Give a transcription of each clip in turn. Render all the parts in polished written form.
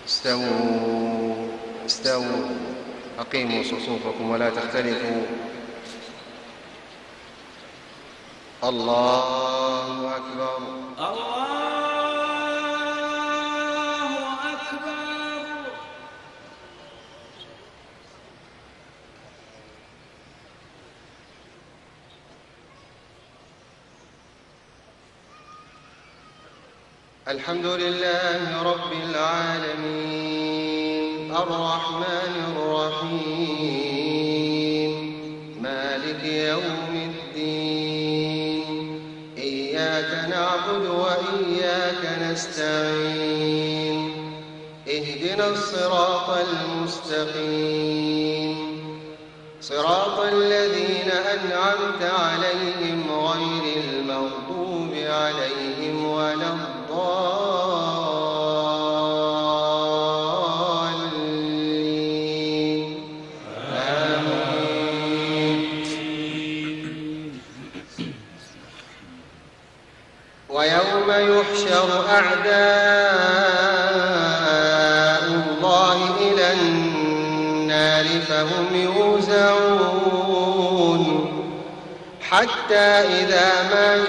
استووا استووا. أقيموا صفوفكم ولا تختلفوا. الله أكبر. الله أكبر. الحمد لله رب العالمين الرحمن الرحيم مالك يوم الدين إياك نعبد وإياك نستعين اهدنا الصراط المستقيم صراط الذين أنعمت عليهم غير المغضوب عليهم ولا الضالين. آمين. ويوم يحشر أعداء الله إلى النار فهم يوزعون حتى إذا ما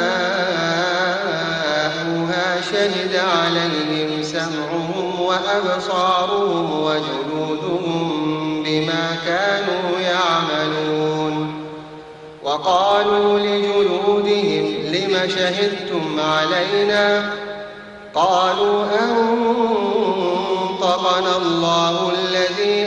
جاءوها شهد عليهم سمعهم وأبصارهم وجلودهم بما كانوا يعملون وقالوا لجلودهم لم شهدتم علينا قالوا أنطقنا الله الذي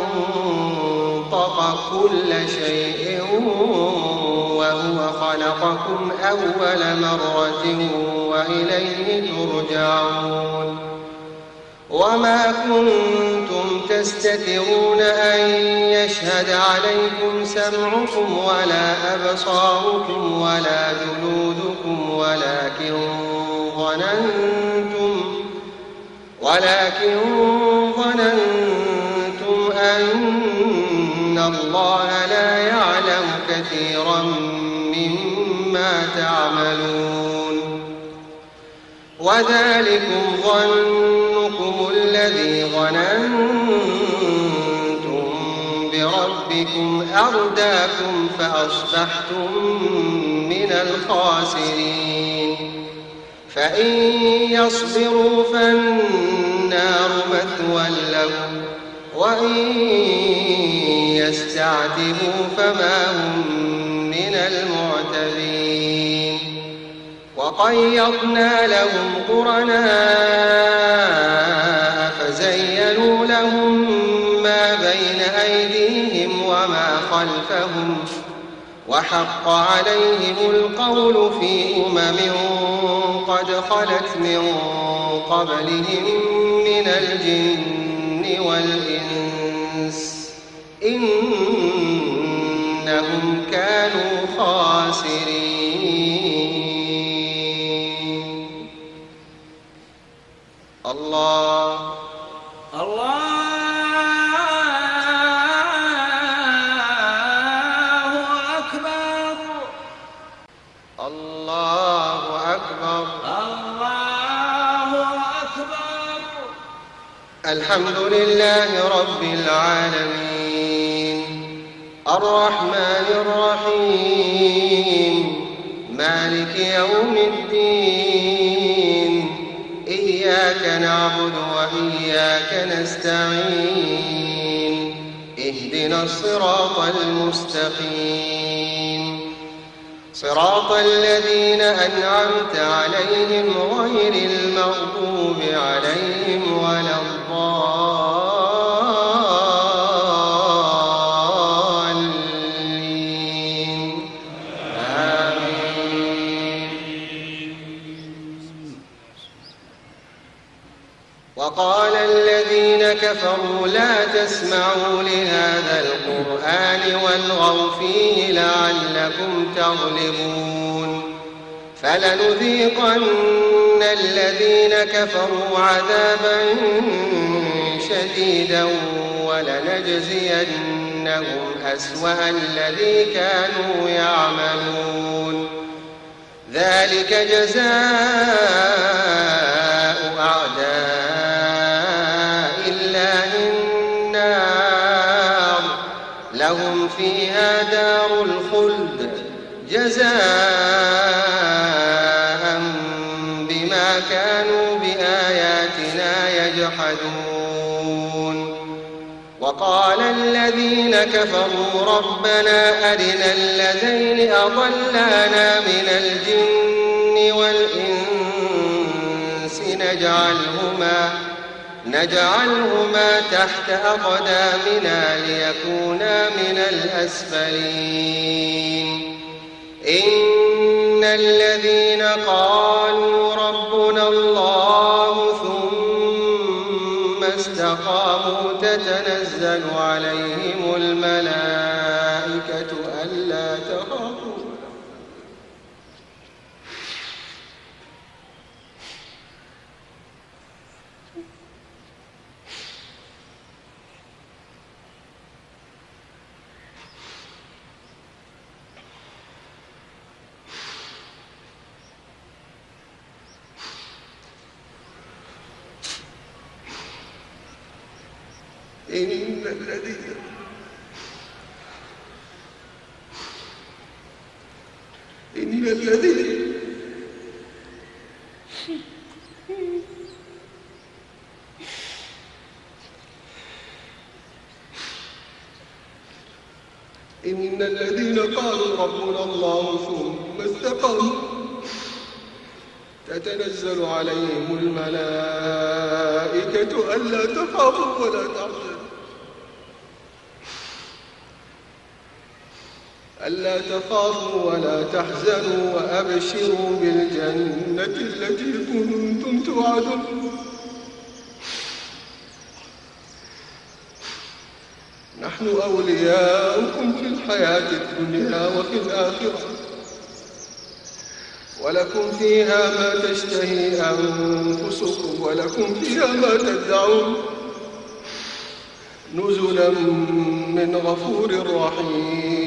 أنطق كل شيء وهو خلقكم أول مرة وإليه ترجعون وما كنتم تستترون أن يشهد عليكم سمعكم ولا أبصاركم ولا جلودكم ولكن ظننتم أن الله لا يعلم كثيرا مما تعملون وذلكم ظنكم الذي ظننتم بربكم أرداكم فأصبحتم من الخاسرين فإن يصبروا فالنار مثوى لهم وإن يستعتبوا فما هم من المعتبين وقيضنا لهم قرناء فزينوا لهم ما بين أيديهم وما خلفهم وحق عليهم القول في قد خلت من قبلهم من الجن والإنس إنهم كانوا خاسرين. الله أكبر. الله أكبر. الله أكبر. الحمد لله رب العالمين الرحمن الرحيم مالك يوم الدين إياك نعبد وإياك نستعين اهدنا الصراط المستقيم صراط الذين أنعمت عليهم غير المغضوب عليهم ولا الضالين. آمين. وقال الذين كفروا لا تسمعوا لهذا القرآن والغوا فيه لعلكم تغلبون فلنذيقن الذين كفروا عذابا شديدا ولنجزينهم أسوأ الذي كانوا يعملون ذلك جزاء أعداء لهم فيها دار الخلد جزاء بما كانوا بآياتنا يجحدون. وقال الذين كفروا ربنا أرنا الذين أضلانا من الجن والإنس نجعلهما تحت أقدامنا ليكونا من الأسفلين. إن الذين قالوا ربنا الله ثم استقاموا تتنزل عليهم الملائكة ألا تخافوا إن الذين قالوا ربنا الله ثم استقاموا تتنزل عليهم الملائكة ألا تخافوا ولا تحزنوا وأبشروا بالجنة التي كنتم توعدون. نحن أولياؤكم في الحياة الدنيا وفي الآخرة ولكم فيها ما تشتهي أنفسكم ولكم فيها ما تدعون نزلا من غفور رحيم.